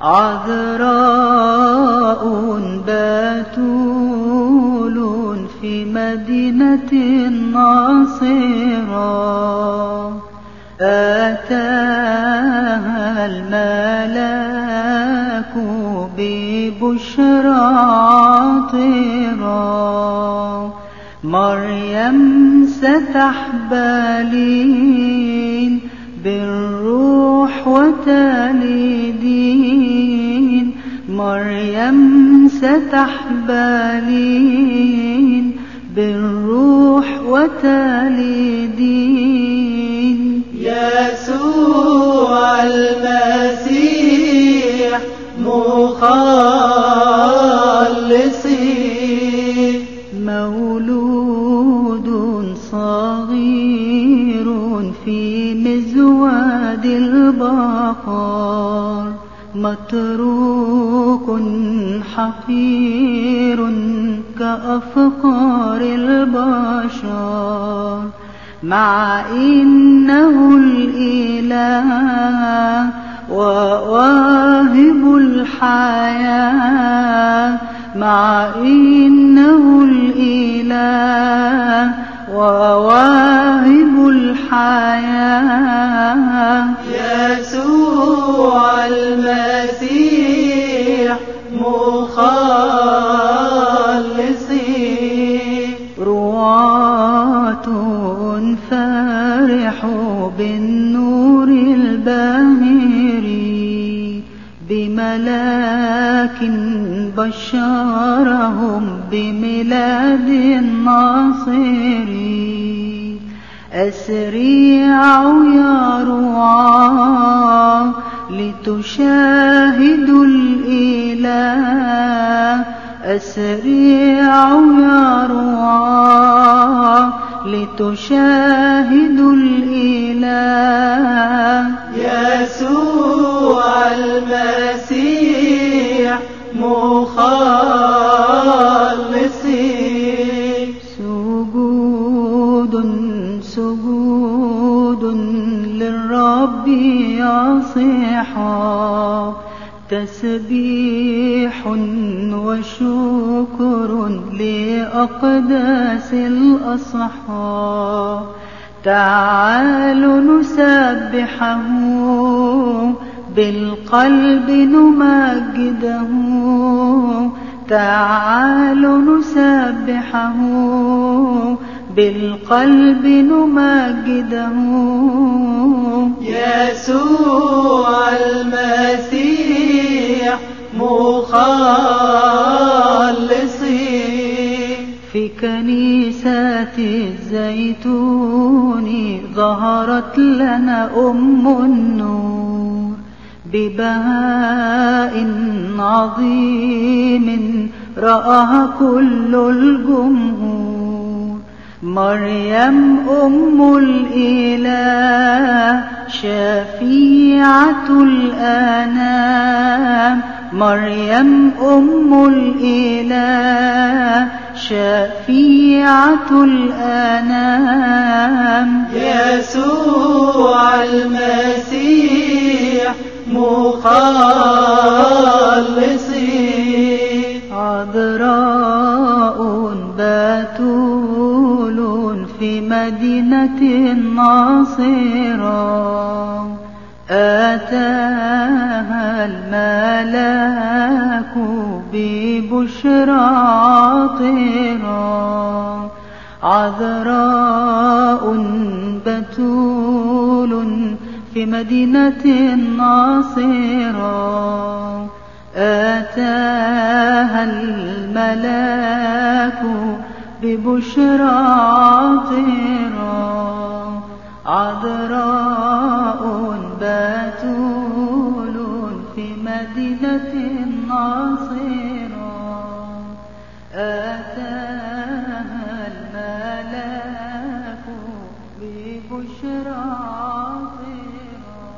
عذراء بتول في مدينة الناصرة، أتاها الملاك ببشرى عطرة. مريم ستحبلين بالروح وتلدين، مريم ستحبلين بالروح وتلدين. يسوع المسيح مخلصي، مولود صغير في مزود البقر، متروك حقير كأفكار البشر، مع إنه الإله وواهب الحياة، مع إنه الإله وواهب الحياة. يسوع المسيح مخلصي، رواة فرحوا بالنور الباهر، بملاك بشرهم بميلاد الناصر. أسرعوا يا رعاة لتشاهدوا الإله، أسرعوا يا رعاة لتشاهدوا الإله. يسوع المسيح مخلصي، سجود سجود للرب يصيحا، تسبيح وشكر لأقداس الأصحاب. تعالوا نسبحه بالقلب نمجده، تعالوا نسبحه بالقلب نمجده. يسوع المسيح مخلصي، في كنيسة الزيتون ظهرت لنا أم النور، ببهاء عظيم رآها كل الجمهور. مريم أم الإله شفيعة الأنام، مريم أم الإله شفيعة الأنام. يسوع المسيح مخلصي، عذراء بتول في مدينة الناصرة، أتاها الملاك ببشرى عطرة. عذراء بتول في مدينة الناصرة، أتاها الملاك ببشرى عطرة. عذراء